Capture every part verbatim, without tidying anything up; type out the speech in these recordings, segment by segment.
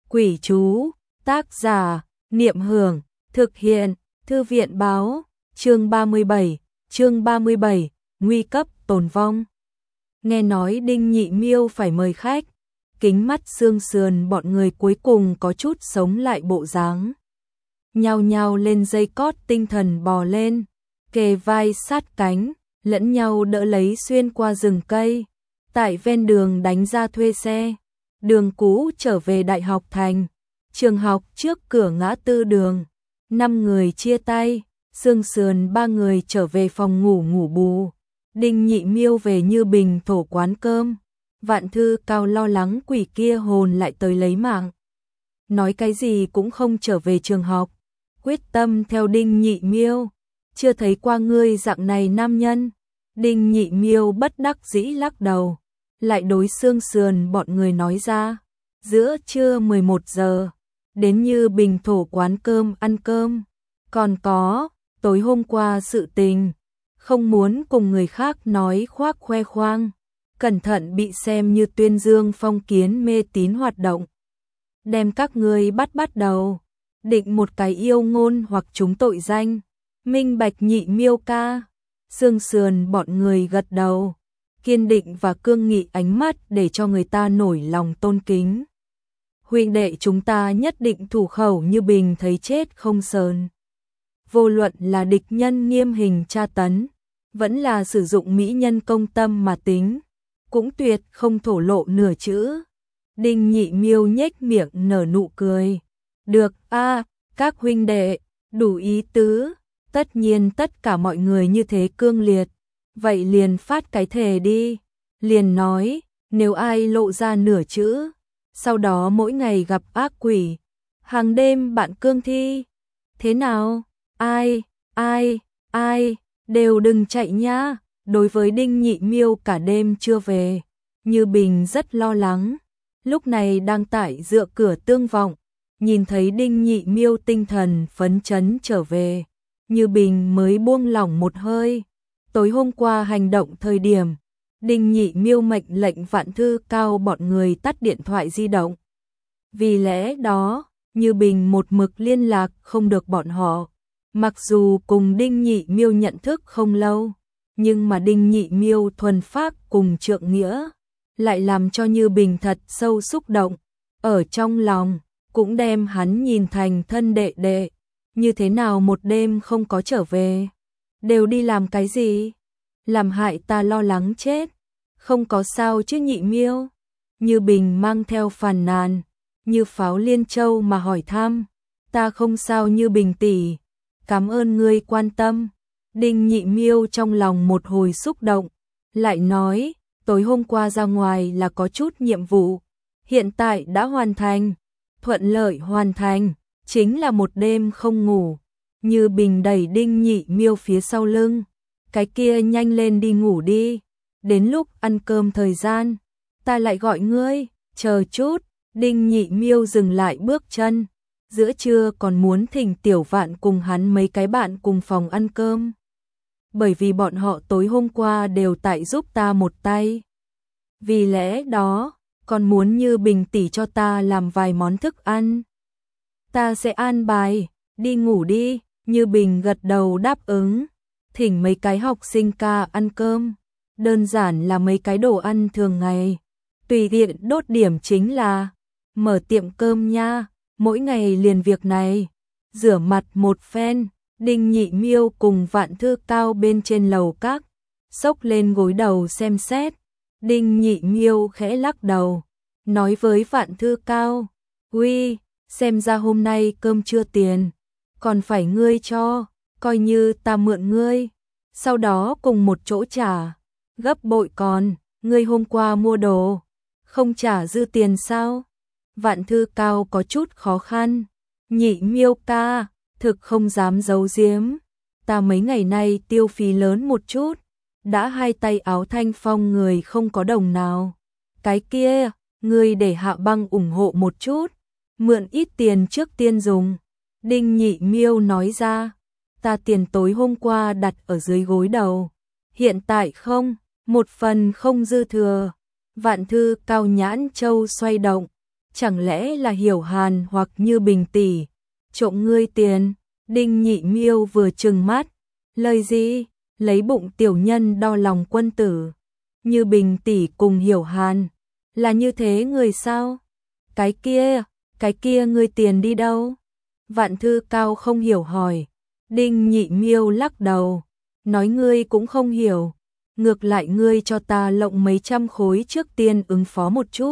Quỷ chú, tác giả, Niệm Hưởng, thực hiện, Thư viện báo, chương ba mươi bảy, chương ba mươi bảy, nguy cấp tồn vong. Nghe nói Đinh Nhị Miêu phải mời khách, kính mắt xương sườn bọn người cuối cùng có chút sống lại bộ dáng. Nhao nhao lên dây cót tinh thần bò lên, kề vai sát cánh, lẫn nhau đỡ lấy xuyên qua rừng cây, tại ven đường đánh ra thuê xe, đường cũ trở về Đại học Thành, trường học trước cửa ngã tư đường, năm người chia tay, xương sườn ba người trở về phòng ngủ ngủ bù, Đinh Nhị Miêu về Như Bình thổ quán cơm, Vạn Thư Cao lo lắng quỷ kia hồn lại tới lấy mạng, nói cái gì cũng không trở về trường học, quyết tâm theo Đinh Nhị Miêu, chưa thấy qua ngươi dạng này nam nhân. Đinh Nhị Miêu bất đắc dĩ lắc đầu, lại đối xương sườn bọn người nói ra, giữa trưa mười một giờ, đến Như Bình thổ quán cơm ăn cơm, còn có, tối hôm qua sự tình, không muốn cùng người khác nói khoác khoe khoang, cẩn thận bị xem như tuyên dương phong kiến mê tín hoạt động. Đem các ngươi bắt bắt đầu, định một cái yêu ngôn hoặc trúng tội danh, minh bạch Nhị Miêu ca. Xương sườn bọn người gật đầu, kiên định và cương nghị ánh mắt để cho người ta nổi lòng tôn kính. Huynh đệ chúng ta nhất định thủ khẩu Như Bình thấy chết không sờn. Vô luận là địch nhân nghiêm hình tra tấn, vẫn là sử dụng mỹ nhân công tâm mà tính, cũng tuyệt không thổ lộ nửa chữ. Đinh Nhị Miêu nhếch miệng nở nụ cười. Được a, các huynh đệ, đủ ý tứ. Tất nhiên tất cả mọi người như thế cương liệt, vậy liền phát cái thề đi, liền nói, nếu ai lộ ra nửa chữ, sau đó mỗi ngày gặp ác quỷ, hàng đêm bạn cương thi. Thế nào? Ai, ai, ai, đều đừng chạy nhá. Đối với Đinh Nhị Miêu cả đêm chưa về, Như Bình rất lo lắng, lúc này đang tại dựa cửa tương vọng, nhìn thấy Đinh Nhị Miêu tinh thần phấn chấn trở về. Như Bình mới buông lỏng một hơi. Tối hôm qua hành động thời điểm, Đinh Nhị Miêu mệnh lệnh Vạn Thư Cao bọn người tắt điện thoại di động. Vì lẽ đó, Như Bình một mực liên lạc không được bọn họ. Mặc dù cùng Đinh Nhị Miêu nhận thức không lâu, nhưng mà Đinh Nhị Miêu thuần phác cùng trượng nghĩa, lại làm cho Như Bình thật sâu xúc động. Ở trong lòng, cũng đem hắn nhìn thành thân đệ đệ. Như thế nào một đêm không có trở về? Đều đi làm cái gì? Làm hại ta lo lắng chết. Không có sao chứ Nhị Miêu? Như Bình mang theo phàn nàn, như pháo liên châu mà hỏi thăm. Ta không sao Như Bình tỷ, cảm ơn ngươi quan tâm. Đinh Nhị Miêu trong lòng một hồi xúc động, lại nói, tối hôm qua ra ngoài là có chút nhiệm vụ, hiện tại đã hoàn thành, thuận lợi hoàn thành. Chính là một đêm không ngủ. Như Bình đẩy Đinh Nhị Miêu phía sau lưng, cái kia nhanh lên đi ngủ đi, đến lúc ăn cơm thời gian, ta lại gọi ngươi. Chờ chút. Đinh Nhị Miêu dừng lại bước chân, giữa trưa còn muốn thỉnh Tiểu Vạn cùng hắn mấy cái bạn cùng phòng ăn cơm, bởi vì bọn họ tối hôm qua đều tại giúp ta một tay, vì lẽ đó còn muốn Như Bình tỷ cho ta làm vài món thức ăn. Ta sẽ an bài, đi ngủ đi. Như Bình gật đầu đáp ứng, thỉnh mấy cái học sinh ca ăn cơm, đơn giản là mấy cái đồ ăn thường ngày, tùy tiện đốt điểm chính là mở tiệm cơm nha, mỗi ngày liền việc này. Rửa mặt một phen, Đinh Nhị Miêu cùng Vạn Thư Cao bên trên lầu các, xốc lên gối đầu xem xét. Đinh Nhị Miêu khẽ lắc đầu, nói với Vạn Thư Cao, uy, xem ra hôm nay cơm trưa tiền còn phải ngươi cho, coi như ta mượn ngươi, sau đó cùng một chỗ trả, gấp bội còn, ngươi hôm qua mua đồ, không trả dư tiền sao? Vạn Thư Cao có chút khó khăn, Nhị Miêu ca, thực không dám giấu giếm, ta mấy ngày nay tiêu phí lớn một chút, đã hai tay áo thanh phong người không có đồng nào, cái kia, ngươi để Hạ Băng ủng hộ một chút. Mượn ít tiền trước tiên dùng. Đinh Nhị Miêu nói ra, ta tiền tối hôm qua đặt ở dưới gối đầu, hiện tại không, một phần không dư thừa. Vạn Thư Cao nhãn châu xoay động, chẳng lẽ là Hiểu Hàn hoặc Như Bình tỷ trộm ngươi tiền? Đinh Nhị Miêu vừa trừng mắt, lời gì? Lấy bụng tiểu nhân đo lòng quân tử. Như Bình tỷ cùng Hiểu Hàn là như thế người sao? Cái kia, cái kia ngươi tiền đi đâu? Vạn Thư Cao không hiểu hỏi. Đinh Nhị Miêu lắc đầu, nói ngươi cũng không hiểu, ngược lại ngươi cho ta lộng mấy trăm khối trước tiên ứng phó một chút.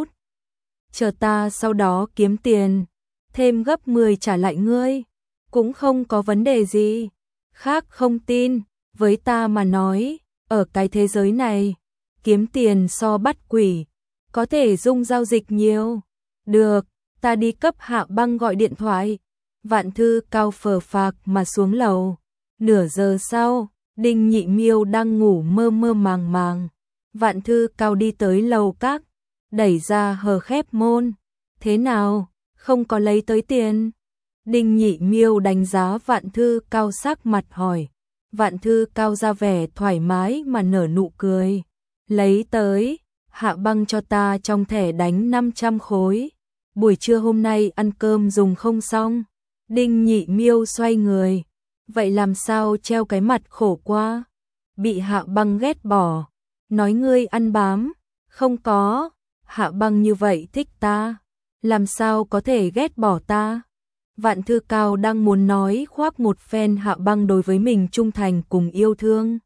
Chờ ta sau đó kiếm tiền, thêm gấp mười trả lại ngươi, cũng không có vấn đề gì. Khác không tin, với ta mà nói, ở cái thế giới này, kiếm tiền so bắt quỷ, có thể dung giao dịch nhiều. Được, ta đi cấp Hạ Băng gọi điện thoại. Vạn Thư Cao phờ phạc mà xuống lầu. Nửa giờ sau, Đinh Nhị Miêu đang ngủ mơ mơ màng màng. Vạn Thư Cao đi tới lầu các, đẩy ra hờ khép môn. Thế nào, không có lấy tới tiền? Đinh Nhị Miêu đánh giá Vạn Thư Cao sắc mặt hỏi. Vạn Thư Cao ra vẻ thoải mái mà nở nụ cười. Lấy tới, Hạ Băng cho ta trong thẻ đánh năm trăm khối. Buổi trưa hôm nay ăn cơm dùng không xong. Đinh Nhị Miêu xoay người. Vậy làm sao treo cái mặt khổ quá? Bị Hạ Băng ghét bỏ. Nói ngươi ăn bám. Không có. Hạ Băng như vậy thích ta. Làm sao có thể ghét bỏ ta? Vạn Thư Cao đang muốn nói khoác một phen Hạ Băng đối với mình trung thành cùng yêu thương.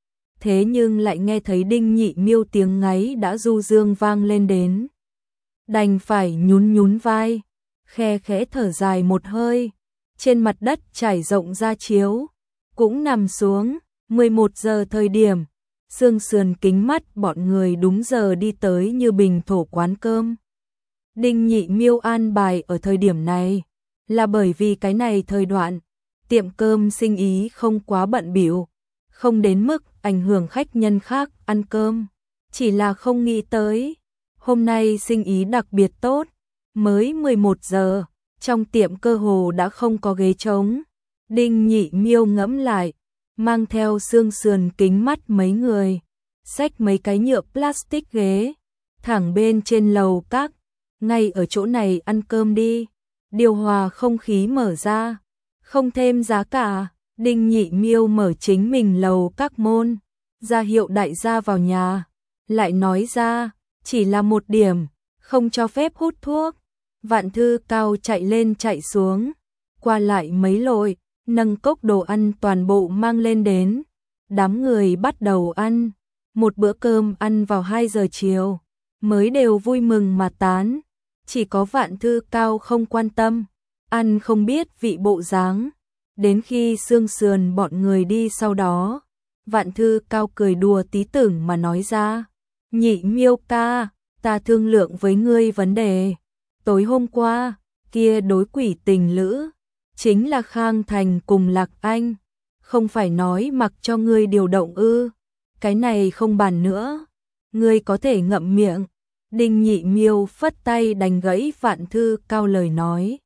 Thế nhưng lại nghe thấy Đinh Nhị Miêu tiếng ngáy đã du dương vang lên đến. Đành phải nhún nhún vai, khe khẽ thở dài một hơi. Trên mặt đất trải rộng ra chiếu, cũng nằm xuống. Mười một giờ thời điểm, Sương Sườn kính mắt bọn người đúng giờ đi tới Như Bình thổ quán cơm. Đinh Nhị Miêu an bài ở thời điểm này, là bởi vì cái này thời đoạn, tiệm cơm sinh ý không quá bận bịu, không đến mức ảnh hưởng khách nhân khác ăn cơm. Chỉ là không nghĩ tới, hôm nay sinh ý đặc biệt tốt, mới mười một giờ, trong tiệm cơ hồ đã không có ghế trống. Đinh Nhị Miêu ngẫm lại, mang theo Sương Sườn kính mắt mấy người, xách mấy cái nhựa plastic ghế, thẳng bên trên lầu các, ngay ở chỗ này ăn cơm đi. Điều hòa không khí mở ra, không thêm giá cả. Đinh Nhị Miêu mở chính mình lầu các môn, ra hiệu đại gia vào nhà, lại nói ra, chỉ là một điểm, không cho phép hút thuốc. Vạn Thư Cao chạy lên chạy xuống, qua lại mấy lội, nâng cốc đồ ăn toàn bộ mang lên đến. Đám người bắt đầu ăn, một bữa cơm ăn vào hai giờ chiều, mới đều vui mừng mà tán. Chỉ có Vạn Thư Cao không quan tâm, ăn không biết vị bộ dáng. Đến khi Sương Sườn bọn người đi sau đó, Vạn Thư Cao cười đùa tí tưởng mà nói ra. Nhị Miêu ca, ta thương lượng với ngươi vấn đề. Tối hôm qua, kia đối quỷ tình lữ, chính là Khang Thành cùng Lạc Anh. Không phải nói mặc cho ngươi điều động ư? Cái này không bàn nữa, ngươi có thể ngậm miệng. Đinh Nhị Miêu phất tay đánh gãy Vạn Thư Cao lời nói.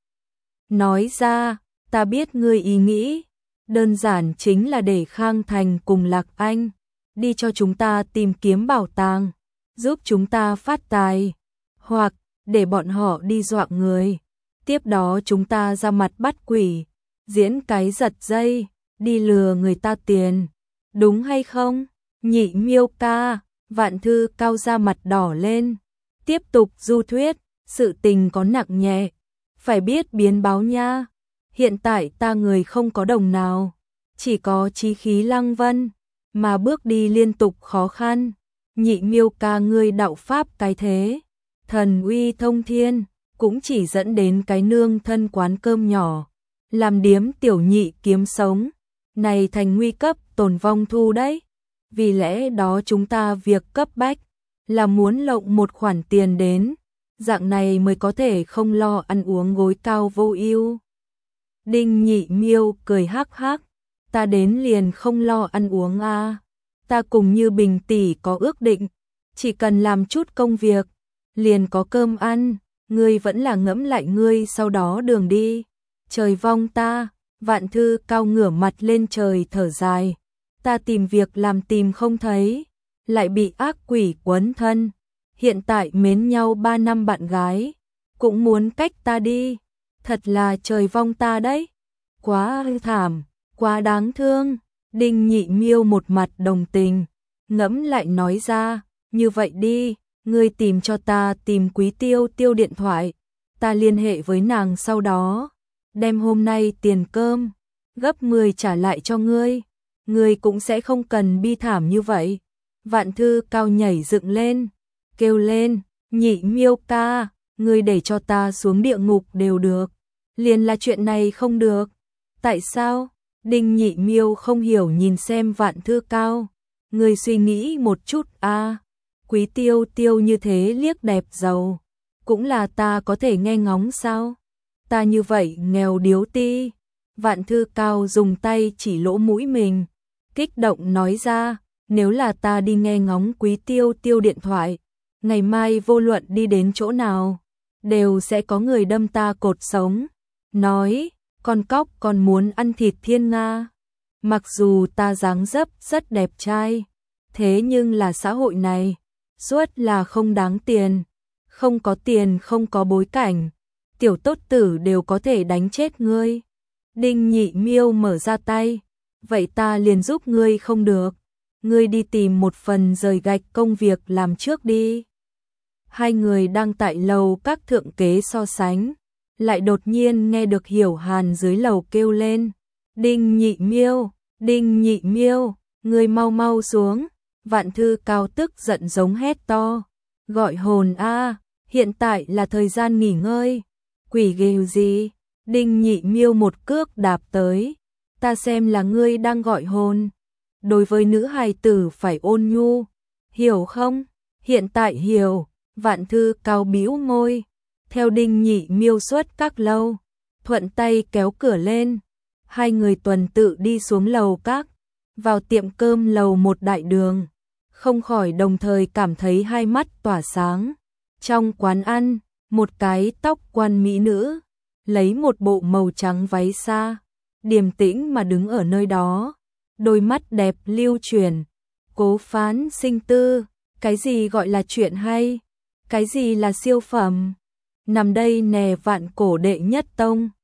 Nói ra, ta biết ngươi ý nghĩ, đơn giản chính là để Khang Thành cùng Lạc Anh đi cho chúng ta tìm kiếm bảo tàng, giúp chúng ta phát tài, hoặc để bọn họ đi dọa người. Tiếp đó chúng ta ra mặt bắt quỷ, diễn cái giật dây, đi lừa người ta tiền. Đúng hay không? Nhị Miêu ca, Vạn Thư Cao ra mặt đỏ lên. Tiếp tục du thuyết, sự tình có nặng nhẹ, phải biết biến báo nha. Hiện tại ta người không có đồng nào, chỉ có chí khí lăng vân, mà bước đi liên tục khó khăn. Nhị Miêu ca ngươi đạo pháp cái thế, thần uy thông thiên, cũng chỉ dẫn đến cái nương thân quán cơm nhỏ, làm điếm tiểu nhị kiếm sống, này thành nguy cấp tồn vong thu đấy. Vì lẽ đó chúng ta việc cấp bách là muốn lộng một khoản tiền đến, dạng này mới có thể không lo ăn uống gối cao vô ưu. Đinh Nhị Miêu cười hắc hắc, ta đến liền không lo ăn uống a, à. Ta cùng Như Bình tỷ có ước định, chỉ cần làm chút công việc, liền có cơm ăn, ngươi vẫn là ngẫm lại ngươi sau đó đường đi. Trời vong ta, Vạn Thư Cao ngửa mặt lên trời thở dài, ta tìm việc làm tìm không thấy, lại bị ác quỷ quấn thân, hiện tại mến nhau ba năm bạn gái, cũng muốn cách ta đi, thật là trời vong ta đấy, quá thảm, quá đáng thương. Đinh Nhị Miêu một mặt đồng tình, ngẫm lại nói ra, như vậy đi, ngươi tìm cho ta tìm Quý Tiêu Tiêu điện thoại, ta liên hệ với nàng sau đó, đem hôm nay tiền cơm gấp mười trả lại cho ngươi, ngươi cũng sẽ không cần bi thảm như vậy. Vạn Thư Cao nhảy dựng lên, kêu lên, Nhị Miêu ca, ngươi để cho ta xuống địa ngục đều được, liền là chuyện này không được. Tại sao? Đinh Nhị Miêu không hiểu nhìn xem Vạn Thư Cao, ngươi suy nghĩ một chút a, à, Quý Tiêu Tiêu như thế liếc đẹp giàu, cũng là ta có thể nghe ngóng sao? Ta như vậy nghèo điếu ti. Vạn Thư Cao dùng tay chỉ lỗ mũi mình, kích động nói ra, nếu là ta đi nghe ngóng Quý Tiêu Tiêu điện thoại, ngày mai vô luận đi đến chỗ nào, đều sẽ có người đâm ta cột sống. Nói, con cóc còn muốn ăn thịt thiên nga. Mặc dù ta dáng dấp rất đẹp trai, thế nhưng là xã hội này, suốt là không đáng tiền. Không có tiền không có bối cảnh, tiểu tốt tử đều có thể đánh chết ngươi. Đinh Nhị Miêu mở ra tay, vậy ta liền giúp ngươi không được. Ngươi đi tìm một phần rời gạch công việc làm trước đi. Hai người đang tại lầu các thượng kế so sánh, lại đột nhiên nghe được Hiểu Hàn dưới lầu kêu lên, Đinh Nhị Miêu, Đinh Nhị Miêu, ngươi mau mau xuống. Vạn Thư Cao tức giận giống hét to, gọi hồn a, hiện tại là thời gian nghỉ ngơi, quỷ ghê gì? Đinh Nhị Miêu một cước đạp tới, ta xem là ngươi đang gọi hồn. Đối với nữ hài tử phải ôn nhu, hiểu không? Hiện tại hiểu. Vạn Thư Cao bĩu môi, theo Đinh Nhị Miêu xuất các lâu, thuận tay kéo cửa lên, hai người tuần tự đi xuống lầu các, vào tiệm cơm lầu một đại đường, không khỏi đồng thời cảm thấy hai mắt tỏa sáng. Trong quán ăn, một cái tóc quan mỹ nữ, lấy một bộ màu trắng váy xa, điềm tĩnh mà đứng ở nơi đó, đôi mắt đẹp lưu chuyển, cố phán sinh tư, cái gì gọi là chuyện hay, cái gì là siêu phẩm, nằm đây nè vạn cổ đệ nhất tông.